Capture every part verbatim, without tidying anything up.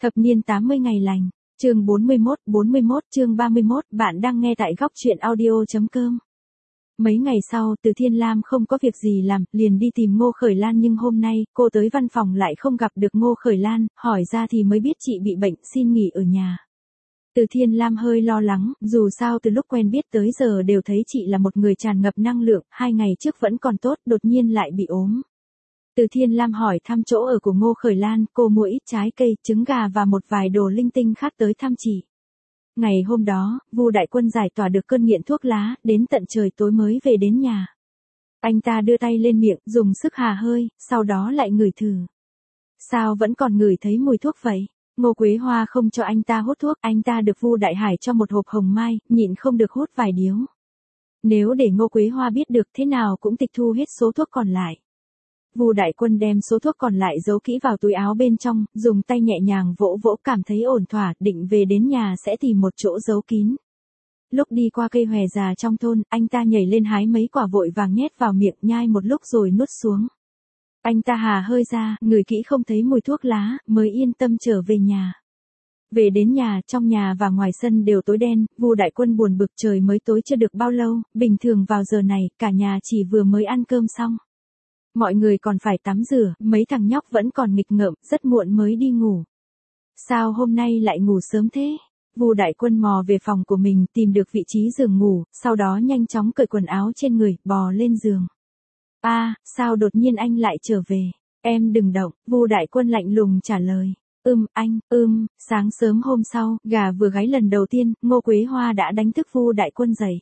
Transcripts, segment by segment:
Thập niên tám mươi ngày lành, chương bốn mươi mốt, bốn mươi mốt chương ba mươi mốt, bạn đang nghe tại góc truyện audio.com. Mấy ngày sau, Từ Thiên Lam không có việc gì làm, liền đi tìm Ngô Khởi Lan, nhưng hôm nay, cô tới văn phòng lại không gặp được Ngô Khởi Lan, hỏi ra thì mới biết chị bị bệnh, xin nghỉ ở nhà. Từ Thiên Lam hơi lo lắng, dù sao từ lúc quen biết tới giờ đều thấy chị là một người tràn ngập năng lượng, hai ngày trước vẫn còn tốt, đột nhiên lại bị ốm. Từ Thiên Lam hỏi thăm chỗ ở của Ngô Khởi Lan, cô mua ít trái cây, trứng gà và một vài đồ linh tinh khác tới thăm chị. Ngày hôm đó, Vu Đại Quân giải tỏa được cơn nghiện thuốc lá, đến tận trời tối mới về đến nhà. Anh ta đưa tay lên miệng, dùng sức hà hơi, sau đó lại ngửi thử. Sao vẫn còn ngửi thấy mùi thuốc vậy? Ngô Quế Hoa không cho anh ta hút thuốc, anh ta được Vu Đại Hải cho một hộp hồng mai, nhịn không được hút vài điếu. Nếu để Ngô Quế Hoa biết được thế nào cũng tịch thu hết số thuốc còn lại. Vu Đại Quân đem số thuốc còn lại giấu kỹ vào túi áo bên trong, dùng tay nhẹ nhàng vỗ vỗ, cảm thấy ổn thỏa, định về đến nhà sẽ tìm một chỗ giấu kín. Lúc đi qua cây hòe già trong thôn, anh ta nhảy lên hái mấy quả vội vàng nhét vào miệng, nhai một lúc rồi nuốt xuống. Anh ta hà hơi ra, ngửi kỹ không thấy mùi thuốc lá, mới yên tâm trở về nhà. Về đến nhà, trong nhà và ngoài sân đều tối đen, Vu Đại Quân buồn bực, trời mới tối chưa được bao lâu, bình thường vào giờ này, cả nhà chỉ vừa mới ăn cơm xong. Mọi người còn phải tắm rửa, mấy thằng nhóc vẫn còn nghịch ngợm, rất muộn mới đi ngủ. Sao hôm nay lại ngủ sớm thế? Vu Đại Quân mò về phòng của mình, tìm được vị trí giường ngủ, sau đó nhanh chóng cởi quần áo trên người, bò lên giường. A, à, sao đột nhiên anh lại trở về? Em đừng động, Vu Đại Quân lạnh lùng trả lời. Ưm, anh, ưm, sáng sớm hôm sau, gà vừa gáy lần đầu tiên, Ngô Quế Hoa đã đánh thức Vu Đại Quân dậy.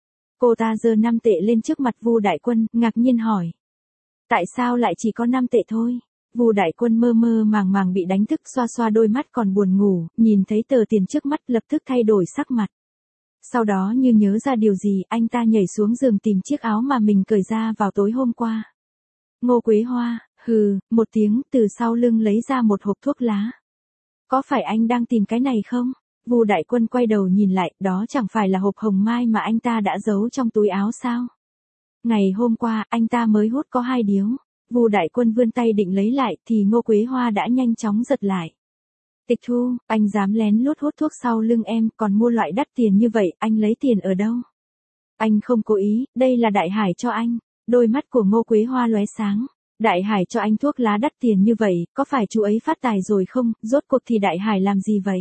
Cô ta giơ năm tệ lên trước mặt Vu Đại Quân, ngạc nhiên hỏi. Tại sao lại chỉ có năm tệ thôi? Vu Đại Quân mơ mơ màng màng bị đánh thức, xoa xoa đôi mắt còn buồn ngủ, nhìn thấy tờ tiền trước mắt lập tức thay đổi sắc mặt. Sau đó như nhớ ra điều gì, anh ta nhảy xuống giường tìm chiếc áo mà mình cởi ra vào tối hôm qua. Ngô Quế Hoa, hừ, một tiếng, từ sau lưng lấy ra một hộp thuốc lá. Có phải anh đang tìm cái này không? Vu Đại Quân quay đầu nhìn lại, đó chẳng phải là hộp hồng mai mà anh ta đã giấu trong túi áo sao? Ngày hôm qua, anh ta mới hút có hai điếu. Vu Đại Quân vươn tay định lấy lại, thì Ngô Quế Hoa đã nhanh chóng giật lại. Tịch thu, anh dám lén lút hút thuốc sau lưng em, còn mua loại đắt tiền như vậy, anh lấy tiền ở đâu? Anh không cố ý, đây là Đại Hải cho anh. Đôi mắt của Ngô Quế Hoa lóe sáng. Đại Hải cho anh thuốc lá đắt tiền như vậy, có phải chú ấy phát tài rồi không? Rốt cuộc thì Đại Hải làm gì vậy?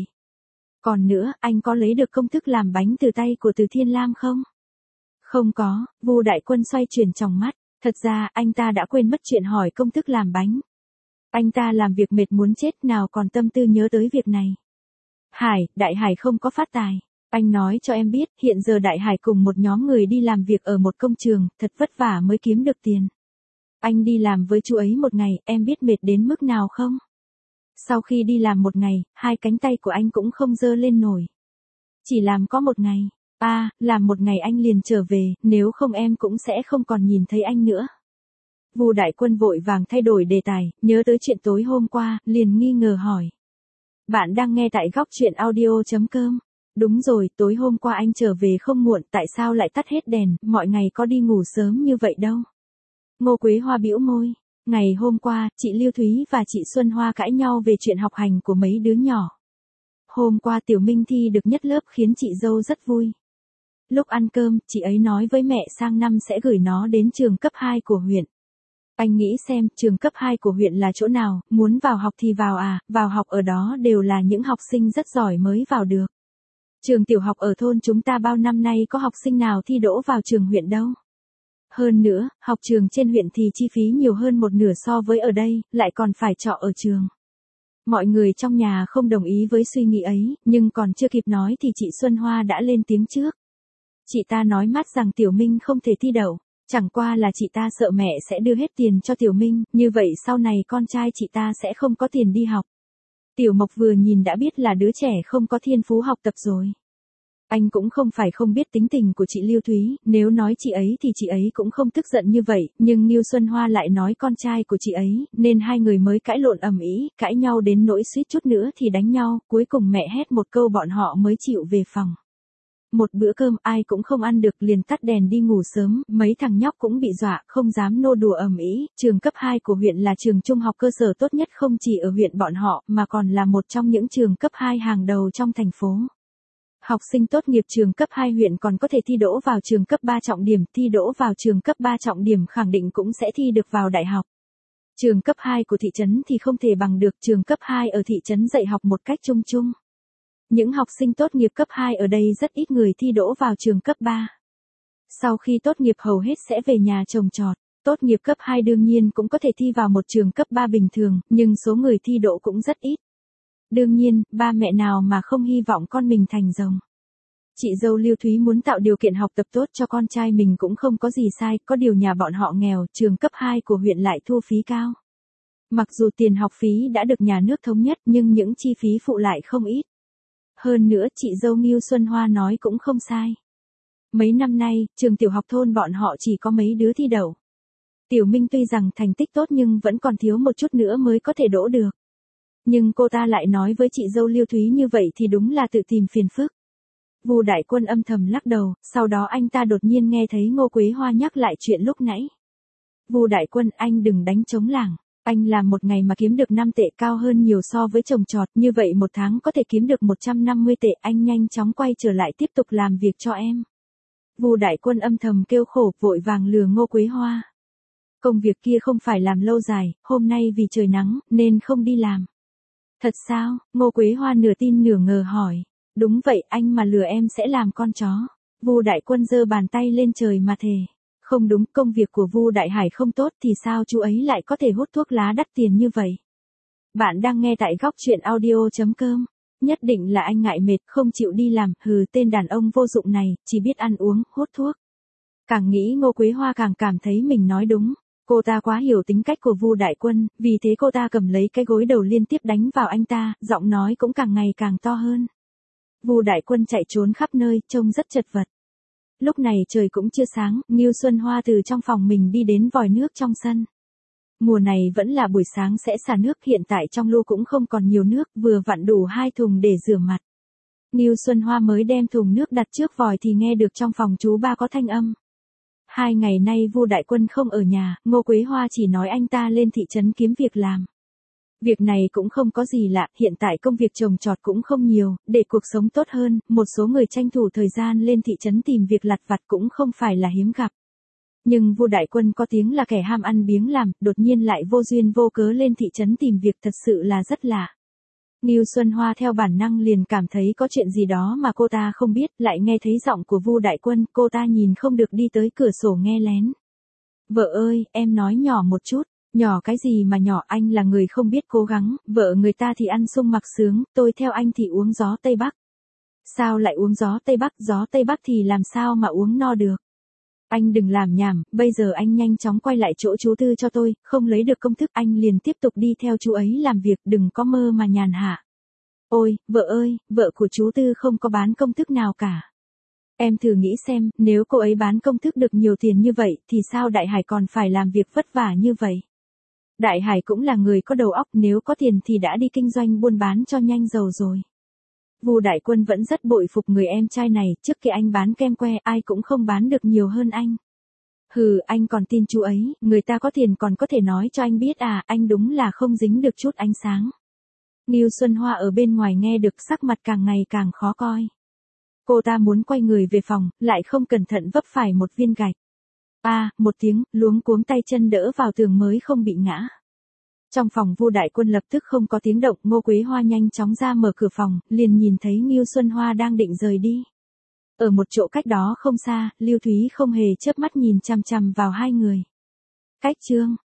Còn nữa, anh có lấy được công thức làm bánh từ tay của Từ Thiên Lam không? Không có, Vu Đại Quân xoay chuyển tròng mắt, thật ra anh ta đã quên mất chuyện hỏi công thức làm bánh. Anh ta làm việc mệt muốn chết, nào còn tâm tư nhớ tới việc này. Hải, Đại Hải không có phát tài. Anh nói cho em biết, hiện giờ Đại Hải cùng một nhóm người đi làm việc ở một công trường, thật vất vả mới kiếm được tiền. Anh đi làm với chú ấy một ngày, em biết mệt đến mức nào không? Sau khi đi làm một ngày, hai cánh tay của anh cũng không giơ lên nổi. Chỉ làm có một ngày. A, à, làm một ngày anh liền trở về, nếu không em cũng sẽ không còn nhìn thấy anh nữa. Vu Đại Quân vội vàng thay đổi đề tài, nhớ tới chuyện tối hôm qua, liền nghi ngờ hỏi. Bạn đang nghe tại góc truyện audio.com. Đúng rồi, tối hôm qua anh trở về không muộn, tại sao lại tắt hết đèn, mọi ngày có đi ngủ sớm như vậy đâu. Ngô Quế Hoa bĩu môi. Ngày hôm qua, chị Lưu Thúy và chị Xuân Hoa cãi nhau về chuyện học hành của mấy đứa nhỏ. Hôm qua Tiểu Minh thi được nhất lớp khiến chị dâu rất vui. Lúc ăn cơm, chị ấy nói với mẹ sang năm sẽ gửi nó đến trường cấp hai của huyện. Anh nghĩ xem, trường cấp hai của huyện là chỗ nào, muốn vào học thì vào à, vào học ở đó đều là những học sinh rất giỏi mới vào được. Trường tiểu học ở thôn chúng ta bao năm nay có học sinh nào thi đỗ vào trường huyện đâu. Hơn nữa, học trường trên huyện thì chi phí nhiều hơn một nửa so với ở đây, lại còn phải trọ ở trường. Mọi người trong nhà không đồng ý với suy nghĩ ấy, nhưng còn chưa kịp nói thì chị Xuân Hoa đã lên tiếng trước. Chị ta nói mát rằng Tiểu Minh không thể thi đậu, chẳng qua là chị ta sợ mẹ sẽ đưa hết tiền cho Tiểu Minh, như vậy sau này con trai chị ta sẽ không có tiền đi học. Tiểu Mộc vừa nhìn đã biết là đứa trẻ không có thiên phú học tập rồi. Anh cũng không phải không biết tính tình của chị Lưu Thúy, nếu nói chị ấy thì chị ấy cũng không tức giận như vậy, nhưng Ngưu Xuân Hoa lại nói con trai của chị ấy, nên hai người mới cãi lộn ầm ĩ, cãi nhau đến nỗi suýt chút nữa thì đánh nhau, cuối cùng mẹ hét một câu bọn họ mới chịu về phòng. Một bữa cơm ai cũng không ăn được liền tắt đèn đi ngủ sớm, mấy thằng nhóc cũng bị dọa, không dám nô đùa ầm ĩ. Trường cấp hai của huyện là trường trung học cơ sở tốt nhất không chỉ ở huyện bọn họ, mà còn là một trong những trường cấp hai hàng đầu trong thành phố. Học sinh tốt nghiệp trường cấp hai huyện còn có thể thi đỗ vào trường cấp ba trọng điểm, thi đỗ vào trường cấp ba trọng điểm khẳng định cũng sẽ thi được vào đại học. Trường cấp hai của thị trấn thì không thể bằng được, trường cấp hai ở thị trấn dạy học một cách chung chung. Những học sinh tốt nghiệp cấp hai ở đây rất ít người thi đỗ vào trường cấp ba. Sau khi tốt nghiệp hầu hết sẽ về nhà trồng trọt. Tốt nghiệp cấp hai đương nhiên cũng có thể thi vào một trường cấp ba bình thường, nhưng số người thi đỗ cũng rất ít. Đương nhiên, ba mẹ nào mà không hy vọng con mình thành rồng. Chị dâu Lưu Thúy muốn tạo điều kiện học tập tốt cho con trai mình cũng không có gì sai, có điều nhà bọn họ nghèo, trường cấp hai của huyện lại thu phí cao. Mặc dù tiền học phí đã được nhà nước thống nhất nhưng những chi phí phụ lại không ít. Hơn nữa chị dâu Ngưu Xuân Hoa nói cũng không sai. Mấy năm nay, trường tiểu học thôn bọn họ chỉ có mấy đứa thi đậu. Tiểu Minh tuy rằng thành tích tốt nhưng vẫn còn thiếu một chút nữa mới có thể đỗ được. Nhưng cô ta lại nói với chị dâu Lưu Thúy như vậy thì đúng là tự tìm phiền phức. Vu Đại Quân âm thầm lắc đầu, sau đó anh ta đột nhiên nghe thấy Ngô Quế Hoa nhắc lại chuyện lúc nãy. Vu Đại Quân, anh đừng đánh trống lảng. Anh làm một ngày mà kiếm được năm tệ, cao hơn nhiều so với trồng trọt, như vậy một tháng có thể kiếm được một trăm năm mươi tệ, anh nhanh chóng quay trở lại tiếp tục làm việc cho em. Vu Đại Quân âm thầm kêu khổ, vội vàng lừa Ngô Quế Hoa. Công việc kia không phải làm lâu dài, hôm nay vì trời nắng, nên không đi làm. Thật sao? Ngô Quế Hoa nửa tin nửa ngờ hỏi. Đúng vậy, anh mà lừa em sẽ làm con chó. Vu Đại Quân giơ bàn tay lên trời mà thề. Không đúng, công việc của Vu Đại Hải không tốt thì sao chú ấy lại có thể hút thuốc lá đắt tiền như vậy? Bạn đang nghe tại góc truyện audio chấm com. Nhất định là anh ngại mệt, không chịu đi làm, hừ, tên đàn ông vô dụng này, chỉ biết ăn uống, hút thuốc. Càng nghĩ Ngô Quế Hoa càng cảm thấy mình nói đúng. Cô ta quá hiểu tính cách của Vu Đại Quân, vì thế cô ta cầm lấy cái gối đầu liên tiếp đánh vào anh ta, giọng nói cũng càng ngày càng to hơn. Vu Đại Quân chạy trốn khắp nơi, trông rất chật vật. Lúc này trời cũng chưa sáng, Ngưu Xuân Hoa từ trong phòng mình đi đến vòi nước trong sân. Mùa này vẫn là buổi sáng sẽ xả nước, hiện tại trong lu cũng không còn nhiều nước, vừa vặn đủ hai thùng để rửa mặt. Ngưu Xuân Hoa mới đem thùng nước đặt trước vòi thì nghe được trong phòng chú ba có thanh âm. Hai ngày nay Vu Đại Quân không ở nhà, Ngô Quế Hoa chỉ nói anh ta lên thị trấn kiếm việc làm. Việc này cũng không có gì lạ, hiện tại công việc trồng trọt cũng không nhiều, để cuộc sống tốt hơn, một số người tranh thủ thời gian lên thị trấn tìm việc lặt vặt cũng không phải là hiếm gặp. Nhưng Vu Đại Quân có tiếng là kẻ ham ăn biếng làm, đột nhiên lại vô duyên vô cớ lên thị trấn tìm việc thật sự là rất lạ. Ngưu Xuân Hoa theo bản năng liền cảm thấy có chuyện gì đó mà cô ta không biết, lại nghe thấy giọng của Vu Đại Quân, cô ta nhìn không được đi tới cửa sổ nghe lén. Vợ ơi, em nói nhỏ một chút. Nhỏ cái gì mà nhỏ, anh là người không biết cố gắng, vợ người ta thì ăn sung mặc sướng, tôi theo anh thì uống gió Tây Bắc. Sao lại uống gió Tây Bắc, gió Tây Bắc thì làm sao mà uống no được. Anh đừng làm nhảm, bây giờ anh nhanh chóng quay lại chỗ chú Tư cho tôi, không lấy được công thức anh liền tiếp tục đi theo chú ấy làm việc, đừng có mơ mà nhàn hạ. Ôi, vợ ơi, vợ của chú Tư không có bán công thức nào cả. Em thử nghĩ xem, nếu cô ấy bán công thức được nhiều tiền như vậy, thì sao Đại Hải còn phải làm việc vất vả như vậy? Đại Hải cũng là người có đầu óc, nếu có tiền thì đã đi kinh doanh buôn bán cho nhanh giàu rồi. Vu Đại Quân vẫn rất bội phục người em trai này, trước kia anh bán kem que ai cũng không bán được nhiều hơn anh. Hừ, anh còn tin chú ấy, người ta có tiền còn có thể nói cho anh biết à, anh đúng là không dính được chút ánh sáng. Ngưu Xuân Hoa ở bên ngoài nghe được sắc mặt càng ngày càng khó coi. Cô ta muốn quay người về phòng, lại không cẩn thận vấp phải một viên gạch. A, à, một tiếng, luống cuống tay chân đỡ vào tường mới không bị ngã. Trong phòng Vu Đại Quân lập tức không có tiếng động, Ngô Quế Hoa nhanh chóng ra mở cửa phòng, liền nhìn thấy Ngưu Xuân Hoa đang định rời đi. Ở một chỗ cách đó không xa, Lưu Thúy không hề chớp mắt nhìn chằm chằm vào hai người. Cách chương